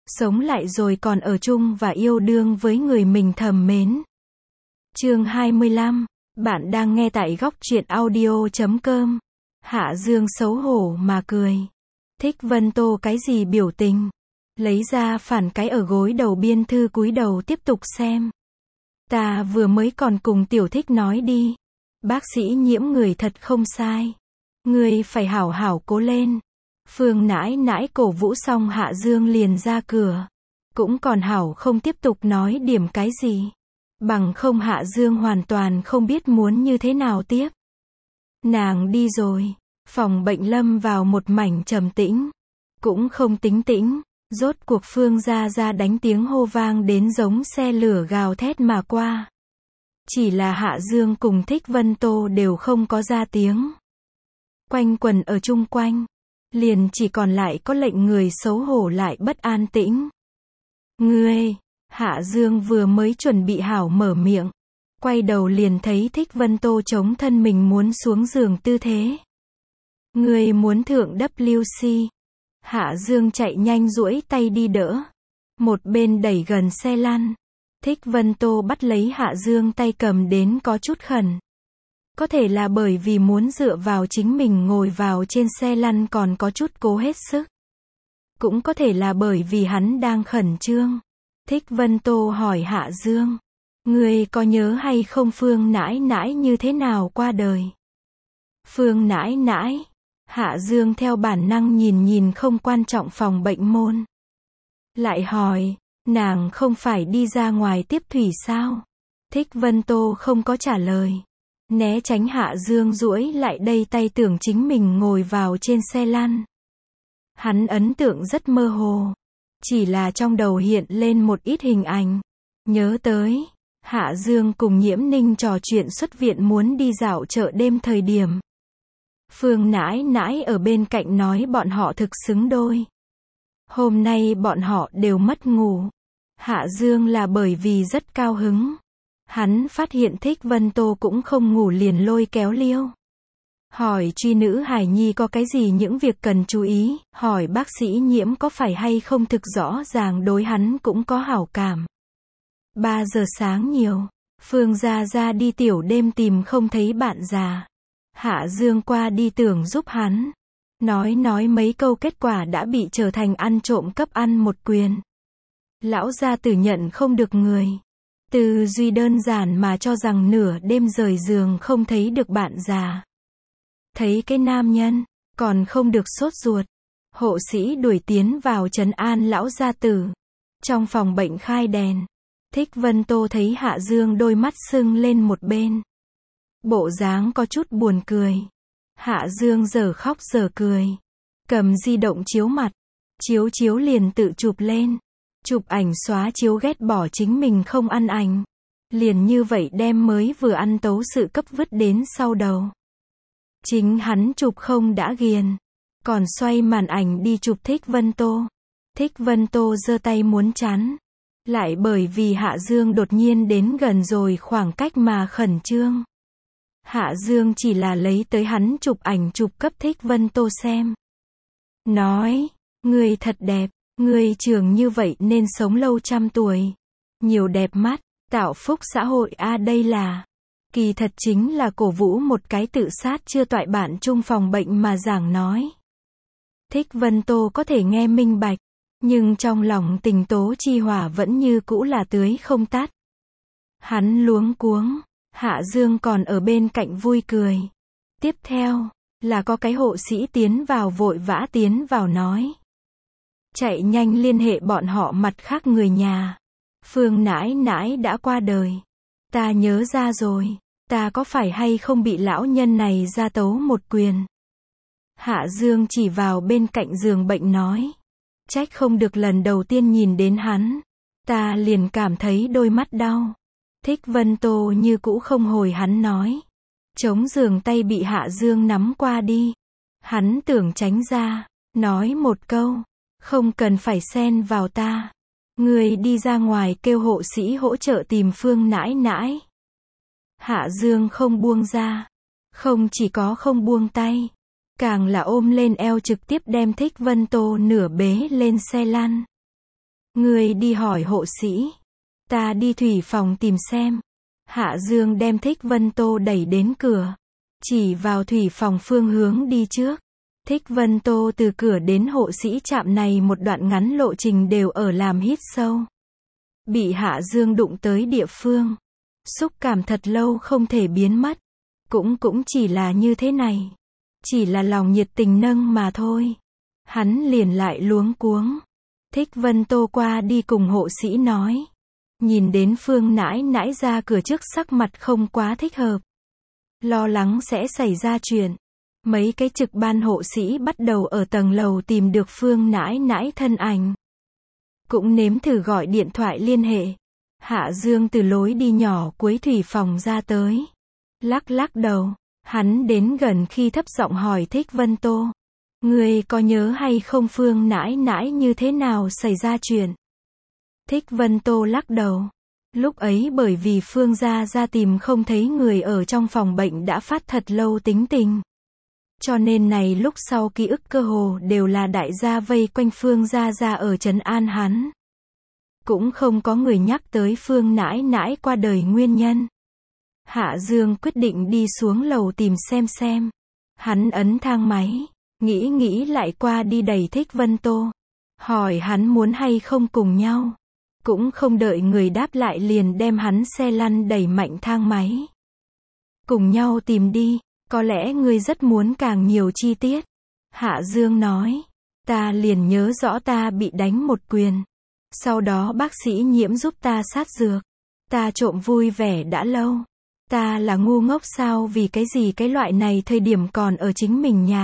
sống lại rồi còn ở chung và yêu đương với người mình thầm mến. Chương 25. Bạn đang nghe tại góc truyện audio.com. Hạ Dương xấu hổ mà cười. Thích Vân Tô cái gì biểu tình? Lấy ra phản cái ở gối đầu biên thư cúi đầu tiếp tục xem. Ta vừa mới còn cùng Tiểu Thích nói đi. Bác sĩ Nhiễm người thật không sai. Ngươi phải hảo hảo cố lên. Phương nãi nãi cổ vũ xong Hạ Dương liền ra cửa. Cũng còn hảo không tiếp tục nói điểm cái gì. Bằng không Hạ Dương hoàn toàn không biết muốn như thế nào tiếp. Nàng đi rồi. Phòng bệnh lâm vào một mảnh trầm tĩnh. Cũng không tính tĩnh. Rốt cuộc Phương Gia Gia đánh tiếng hô vang đến giống xe lửa gào thét mà qua. Chỉ là Hạ Dương cùng Thích Vân Tô đều không có ra tiếng. Quanh quần ở chung quanh. Liền chỉ còn lại có lệnh người xấu hổ lại bất an tĩnh. Ngươi, Hạ Dương vừa mới chuẩn bị hảo mở miệng. Quay đầu liền thấy Thích Vân Tô chống thân mình muốn xuống giường tư thế. Ngươi muốn thượng WC. Hạ Dương chạy nhanh duỗi tay đi đỡ. Một bên đẩy gần xe lăn. Thích Vân Tô bắt lấy Hạ Dương tay cầm đến có chút khẩn. Có thể là bởi vì muốn dựa vào chính mình ngồi vào trên xe lăn còn có chút cố hết sức. Cũng có thể là bởi vì hắn đang khẩn trương. Thích Vân Tô hỏi Hạ Dương. Ngươi có nhớ hay không Phương nãi nãi như thế nào qua đời? Phương nãi nãi. Hạ Dương theo bản năng nhìn không quan trọng phòng bệnh môn. Lại hỏi, nàng không phải đi ra ngoài tiếp thủy sao? Thích Vân Tô không có trả lời. Né tránh Hạ Dương duỗi lại đây tay tưởng chính mình ngồi vào trên xe lăn. Hắn ấn tượng rất mơ hồ. Chỉ là trong đầu hiện lên một ít hình ảnh. Nhớ tới, Hạ Dương cùng Nhiễm Ninh trò chuyện xuất viện muốn đi dạo chợ đêm thời điểm. Phương nãi nãi ở bên cạnh nói bọn họ thực xứng đôi. Hôm nay bọn họ đều mất ngủ. Hạ Dương là bởi vì rất cao hứng. Hắn phát hiện Thích Vân Tô cũng không ngủ liền lôi kéo Liêu. Hỏi truy nữ hài nhi có cái gì những việc cần chú ý, hỏi bác sĩ Nhiễm có phải hay không thực rõ ràng đối hắn cũng có hảo cảm. 3 giờ sáng nhiều, Phương Gia Gia đi tiểu đêm tìm không thấy bạn già. Hạ Dương qua đi tưởng giúp hắn. Nói mấy câu kết quả đã bị trở thành ăn trộm cấp ăn một quyền. Lão gia tử nhận không được người. Tư duy đơn giản mà cho rằng nửa đêm rời giường không thấy được bạn già. Thấy cái nam nhân, còn không được sốt ruột. Hộ sĩ đuổi tiến vào trấn an lão gia tử. Trong phòng bệnh khai đèn. Thích Vân Tô thấy Hạ Dương đôi mắt sưng lên một bên. Bộ dáng có chút buồn cười. Hạ Dương giờ khóc giờ cười. Cầm di động chiếu mặt. Chiếu liền tự chụp lên. Chụp ảnh xóa chiếu ghét bỏ chính mình không ăn ảnh. Liền như vậy đem mới vừa ăn tấu sự cấp vứt đến sau đầu. Chính hắn chụp không đã ghiền. Còn xoay màn ảnh đi chụp Thích Vân Tô. Thích Vân Tô giơ tay muốn chắn. Lại bởi vì Hạ Dương đột nhiên đến gần rồi khoảng cách mà khẩn trương. Hạ Dương chỉ là lấy tới hắn chụp ảnh chụp cấp Thích Vân Tô xem. Nói, người thật đẹp, người trưởng như vậy nên sống lâu trăm tuổi. Nhiều đẹp mắt, tạo phúc xã hội đây là. Kỳ thật chính là cổ vũ một cái tự sát chưa toại bạn chung phòng bệnh mà giảng nói. Thích Vân Tô có thể nghe minh bạch. Nhưng trong lòng tình tố chi hỏa vẫn như cũ là tưới không tắt. Hắn luống cuống. Hạ Dương còn ở bên cạnh vui cười. Tiếp theo, là có cái hộ sĩ tiến vào vội vã tiến vào nói. Chạy nhanh liên hệ bọn họ mặt khác người nhà. Phương nãi nãi đã qua đời. Ta nhớ ra rồi, ta có phải hay không bị lão nhân này ra tấu một quyền. Hạ Dương chỉ vào bên cạnh giường bệnh nói. Trách không được lần đầu tiên nhìn đến hắn. Ta liền cảm thấy đôi mắt đau. Thích Vân Tô như cũ không hồi hắn nói. Chống giường tay bị Hạ Dương nắm qua đi. Hắn tưởng tránh ra. Nói một câu. Không cần phải xen vào ta. Người đi ra ngoài kêu hộ sĩ hỗ trợ tìm Phương nãi nãi. Hạ Dương không buông ra. Không chỉ có không buông tay. Càng là ôm lên eo trực tiếp đem Thích Vân Tô nửa bế lên xe lăn. Ngươi đi hỏi hộ sĩ. Ta đi thủy phòng tìm xem. Hạ Dương đem Thích Vân Tô đẩy đến cửa. Chỉ vào thủy phòng phương hướng đi trước. Thích Vân Tô từ cửa đến hộ sĩ trạm này một đoạn ngắn lộ trình đều ở làm hít sâu. Bị Hạ Dương đụng tới địa phương. Xúc cảm thật lâu không thể biến mất. Cũng chỉ là như thế này. Chỉ là lòng nhiệt tình nâng mà thôi. Hắn liền lại luống cuống. Thích Vân Tô qua đi cùng hộ sĩ nói. Nhìn đến Phương nãi nãi ra cửa trước sắc mặt không quá thích hợp. Lo lắng sẽ xảy ra chuyện. Mấy cái trực ban hộ sĩ bắt đầu ở tầng lầu tìm được Phương nãi nãi thân ảnh. Cũng nếm thử gọi điện thoại liên hệ. Hạ Dương từ lối đi nhỏ cuối thủy phòng ra tới. Lắc đầu. Hắn đến gần khi thấp giọng hỏi Thích Vân Tô. Ngươi có nhớ hay không Phương nãi nãi như thế nào xảy ra chuyện? Thích Vân Tô lắc đầu. Lúc ấy bởi vì Phương gia ra tìm không thấy người ở trong phòng bệnh đã phát thật lâu tính tình. Cho nên này lúc sau ký ức cơ hồ đều là đại gia vây quanh Phương gia ra ở trấn an hắn. Cũng không có người nhắc tới Phương nãi nãi qua đời nguyên nhân. Hạ Dương quyết định đi xuống lầu tìm xem. Hắn ấn thang máy, nghĩ lại qua đi đẩy Thích Vân Tô. Hỏi hắn muốn hay không cùng nhau. Cũng không đợi người đáp lại liền đem hắn xe lăn đẩy mạnh thang máy. Cùng nhau tìm đi, có lẽ ngươi rất muốn càng nhiều chi tiết. Hạ Dương nói, ta liền nhớ rõ ta bị đánh một quyền. Sau đó bác sĩ Nhiễm giúp ta sát dược. Ta trộm vui vẻ đã lâu. Ta là ngu ngốc sao vì cái gì cái loại này thời điểm còn ở chính mình nhạc.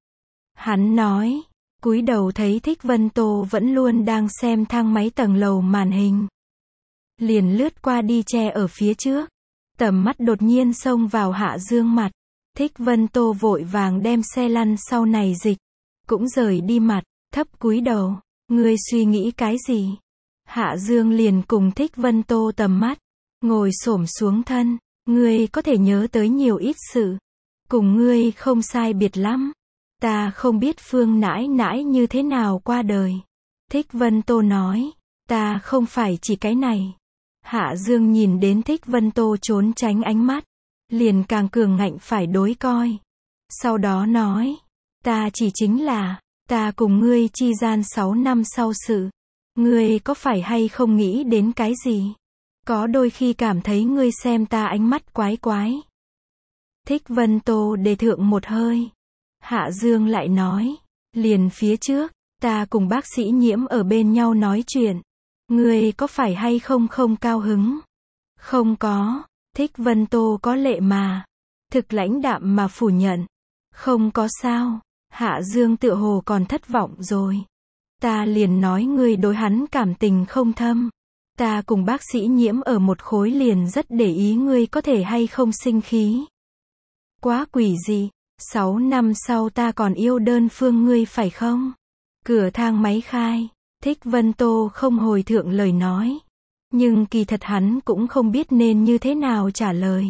Hắn nói, cúi đầu thấy Thích Vân Tô vẫn luôn đang xem thang máy tầng lầu màn hình. Liền lướt qua đi che ở phía trước. Tầm mắt đột nhiên xông vào Hạ Dương mặt. Thích Vân Tô vội vàng đem xe lăn sau này dịch. Cũng rời đi mặt, thấp cúi đầu. Ngươi suy nghĩ cái gì? Hạ Dương liền cùng Thích Vân Tô tầm mắt. Ngồi xổm xuống thân. Ngươi có thể nhớ tới nhiều ít sự. Cùng ngươi không sai biệt lắm. Ta không biết Phương nãi nãi như thế nào qua đời. Thích Vân Tô nói. Ta không phải chỉ cái này. Hạ Dương nhìn đến Thích Vân Tô trốn tránh ánh mắt. Liền càng cường ngạnh phải đối coi. Sau đó nói. Ta chỉ chính là. Ta cùng ngươi chi gian 6 năm sau sự. Ngươi có phải hay không nghĩ đến cái gì? Có đôi khi cảm thấy ngươi xem ta ánh mắt quái quái. Thích Vân Tô đề thượng một hơi. Hạ Dương lại nói. Liền phía trước, ta cùng bác sĩ Nhiễm ở bên nhau nói chuyện. Ngươi có phải hay không không cao hứng? Không có. Thích Vân Tô có lệ mà. Thực lãnh đạm mà phủ nhận. Không có sao. Hạ Dương tựa hồ còn thất vọng rồi. Ta liền nói ngươi đối hắn cảm tình không thâm. Ta cùng bác sĩ Nhiễm ở một khối liền rất để ý ngươi có thể hay không sinh khí. Quá quỷ dị. 6 năm sau ta còn yêu đơn phương ngươi phải không? Cửa thang máy khai. Thích Vân Tô không hồi thượng lời nói. Nhưng kỳ thật hắn cũng không biết nên như thế nào trả lời.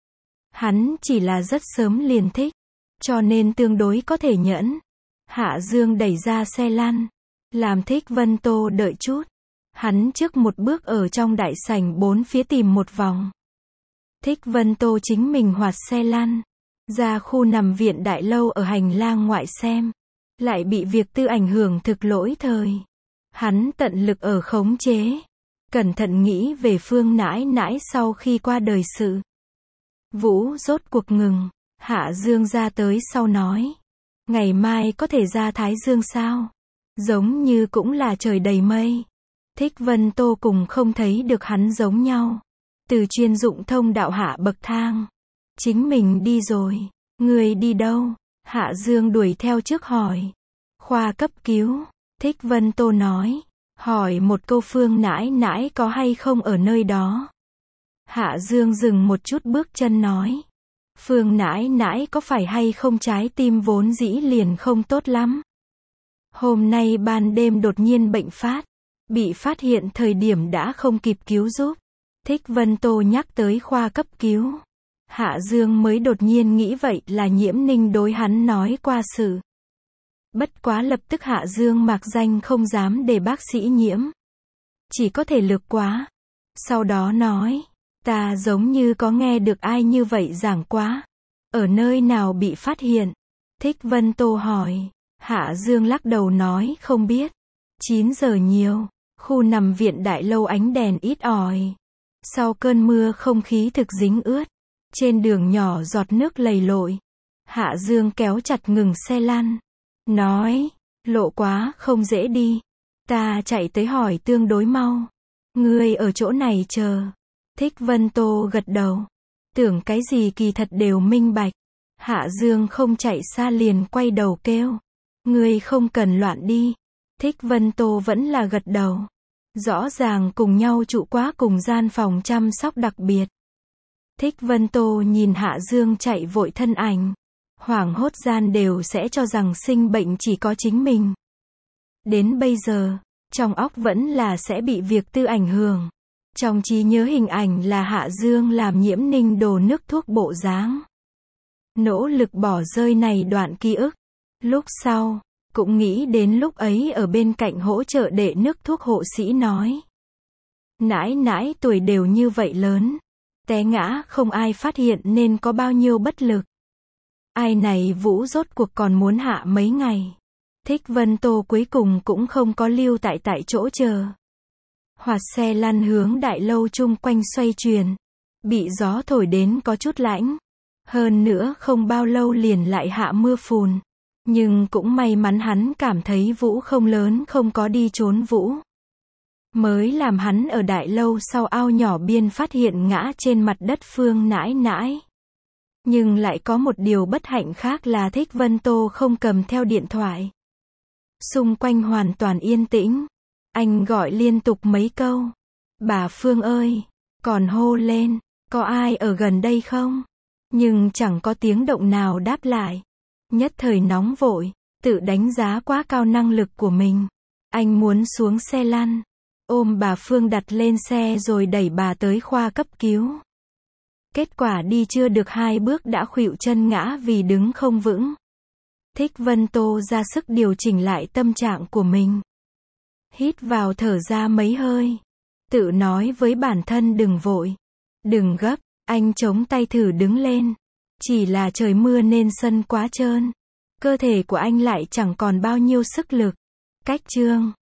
Hắn chỉ là rất sớm liền thích. Cho nên tương đối có thể nhẫn. Hạ Dương đẩy ra xe lăn. Làm Thích Vân Tô đợi chút. Hắn trước một bước ở trong đại sảnh bốn phía tìm một vòng. Thích Vân Tô chính mình hoạt xe lăn. Ra khu nằm viện đại lâu ở hành lang ngoại xem. Lại bị việc tư ảnh hưởng thực lỗi thời. Hắn tận lực ở khống chế. Cẩn thận nghĩ về Phương nãi nãi sau khi qua đời sự. Vũ rốt cuộc ngừng. Hạ Dương ra tới sau nói. Ngày mai có thể ra Thái Dương sao? Giống như cũng là trời đầy mây. Thích Vân Tô cùng không thấy được hắn giống nhau. Từ chuyên dụng thông đạo hạ bậc thang. Chính mình đi rồi. Người đi đâu? Hạ Dương đuổi theo trước hỏi. Khoa cấp cứu. Thích Vân Tô nói. Hỏi một câu Phương nãi nãi có hay không ở nơi đó. Hạ Dương dừng một chút bước chân nói. Phương nãi nãi có phải hay không trái tim vốn dĩ liền không tốt lắm. Hôm nay ban đêm đột nhiên bệnh phát. Bị phát hiện thời điểm đã không kịp cứu giúp. Thích Vân Tô nhắc tới khoa cấp cứu. Hạ Dương mới đột nhiên nghĩ vậy là Nhiễm Ninh đối hắn nói qua sự. Bất quá lập tức Hạ Dương mạc danh không dám để bác sĩ Nhiễm. chỉ có thể lực quá. Sau đó nói, ta giống như có nghe được ai như vậy giảng quá. Ở nơi nào bị phát hiện? Thích Vân Tô hỏi. Hạ Dương lắc đầu nói không biết. 9 giờ nhiều, khu nằm viện đại lâu ánh đèn ít ỏi. Sau cơn mưa không khí thực dính ướt. Trên đường nhỏ giọt nước lầy lội. Hạ Dương kéo chặt ngừng xe lăn. Nói, lộ quá không dễ đi. Ta chạy tới hỏi tương đối mau. Ngươi ở chỗ này chờ. Thích Vân Tô gật đầu. Tưởng cái gì kỳ thật đều minh bạch. Hạ Dương không chạy xa liền quay đầu kêu. Ngươi không cần loạn đi. Thích Vân Tô vẫn là gật đầu. Rõ ràng cùng nhau trụ quá cùng gian phòng chăm sóc đặc biệt. Thích Vân Tô nhìn Hạ Dương chạy vội thân ảnh. Hoảng hốt gian đều sẽ cho rằng sinh bệnh chỉ có chính mình. Đến bây giờ, trong óc vẫn là sẽ bị việc tư ảnh hưởng. Trong trí nhớ hình ảnh là Hạ Dương làm Nhiễm Ninh đổ nước thuốc bộ dáng. Nỗ lực bỏ rơi này đoạn ký ức. Lúc sau, cũng nghĩ đến lúc ấy ở bên cạnh hỗ trợ đệ nước thuốc hộ sĩ nói. Nãi nãi tuổi đều như vậy lớn. Té ngã không ai phát hiện nên có bao nhiêu bất lực. Ai này Vũ rốt cuộc còn muốn hạ mấy ngày. Thích Vân Tô cuối cùng cũng không có lưu tại chỗ chờ. Hoạt xe lăn hướng đại lâu chung quanh xoay chuyển. Bị gió thổi đến có chút lạnh. Hơn nữa không bao lâu liền lại hạ mưa phùn. Nhưng cũng may mắn hắn cảm thấy Vũ không lớn không có đi trốn Vũ. Mới làm hắn ở đại lâu sau ao nhỏ biên phát hiện ngã trên mặt đất Phương nãi nãi. Nhưng lại có một điều bất hạnh khác là Thích Vân Tô không cầm theo điện thoại. Xung quanh hoàn toàn yên tĩnh. Anh gọi liên tục mấy câu. Bà Phương ơi! Còn hô lên. Có ai ở gần đây không? Nhưng chẳng có tiếng động nào đáp lại. Nhất thời nóng vội. Tự đánh giá quá cao năng lực của mình. Anh muốn xuống xe lăn. Ôm bà Phương đặt lên xe rồi đẩy bà tới khoa cấp cứu. Kết quả đi chưa được 2 bước đã khuỵu chân ngã vì đứng không vững. Thích Vân Tô ra sức điều chỉnh lại tâm trạng của mình. Hít vào thở ra mấy hơi. Tự nói với bản thân đừng vội. Đừng gấp, anh chống tay thử đứng lên. Chỉ là trời mưa nên sân quá trơn. Cơ thể của anh lại chẳng còn bao nhiêu sức lực. Cách chương